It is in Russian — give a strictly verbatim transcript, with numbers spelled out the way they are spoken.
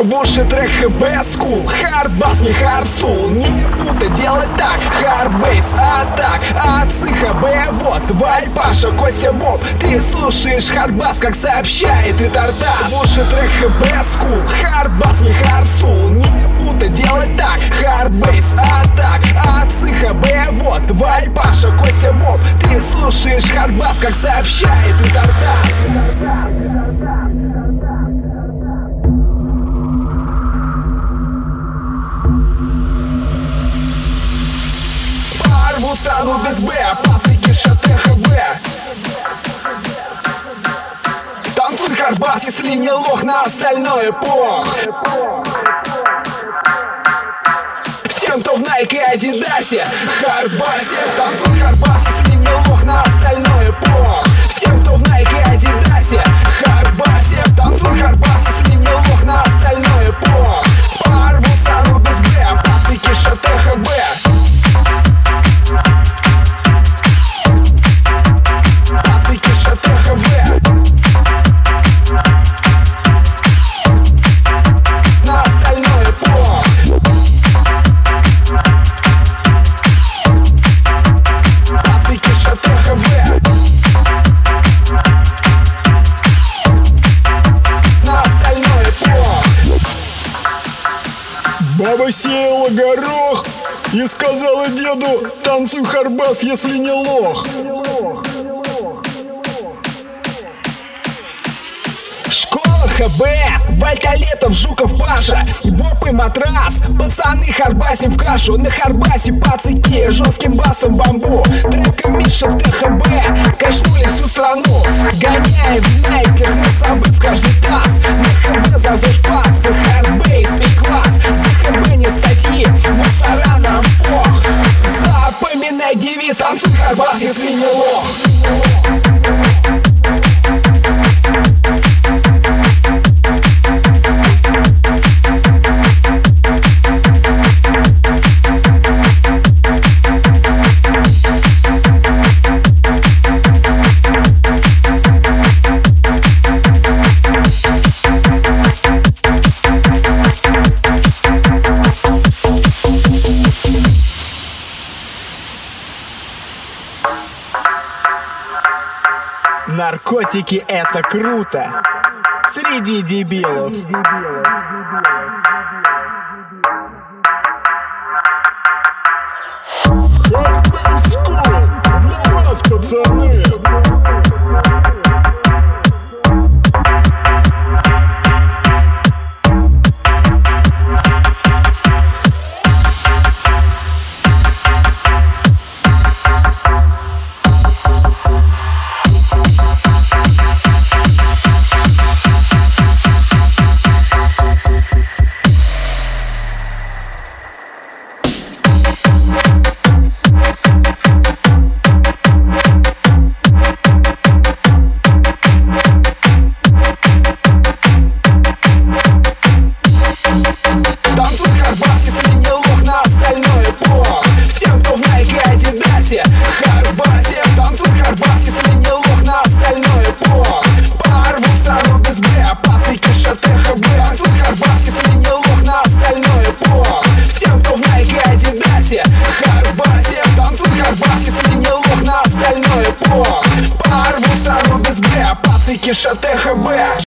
в уши трек ХБ School. Хардбас, не хардстул, не будто делать так. Хардбейс, а так, отцы ХБ, вот Валь, Паша, Костя, Боб. Ты слушаешь хардбас, как сообщает и Тартас. В уши трек ХБ School. Хардбас, не хардстул, не будто делать так. Хардбейс, а так, отцы ХБ, вот Валь, Паша, Костя, Боб. Ты слушаешь хардбас, как сообщает и Тартас. Стану без Б, пацики ШТХБ. Танцуй хардбас, если не лох, на остальное пох. Всем, кто в Nike и Адидасе, хардбасе. Танцуй хардбас, если не лох, на остальное пох. Всем, кто в Nike и Адидасе, хардбасе. Танцуй хардбас, если не лох, на остальное пох. Порву стану без Б, пацики ШТХБ. Баба сеяла горох и сказала деду: танцуй хардбас, если не лох. Школа ХБ, Вальтолетов, Жуков, Паша и Боб и Матрас. Пацаны хардбасим в кашу, на хардбасе пацаки жестким басом бамбу. Треком Миша ТХБ, качнули всю страну. Гоняем в найках, не забыв каждый таз. На ХБ зазож пацы, хардбейс, пиквас. За ХБ нет статьи, мусора нам пох. Запоминай девиз: танцуй хардбас, если не лох. Наркотики — это круто среди дебилов. Hardbase School для вас, пацаны. Хардбасе, танцуй хардбас, если не лох, на остальное пох. Порву стану без Б, пацики ШТХБ. Танцуй хардбас, если не лох, на остальное пох. Всем, кто в Nike и Адидасе, хардбасе. Танцуй хардбас, если не лох, на остальное пох. Порву стану без Б, пацики ШТХБ.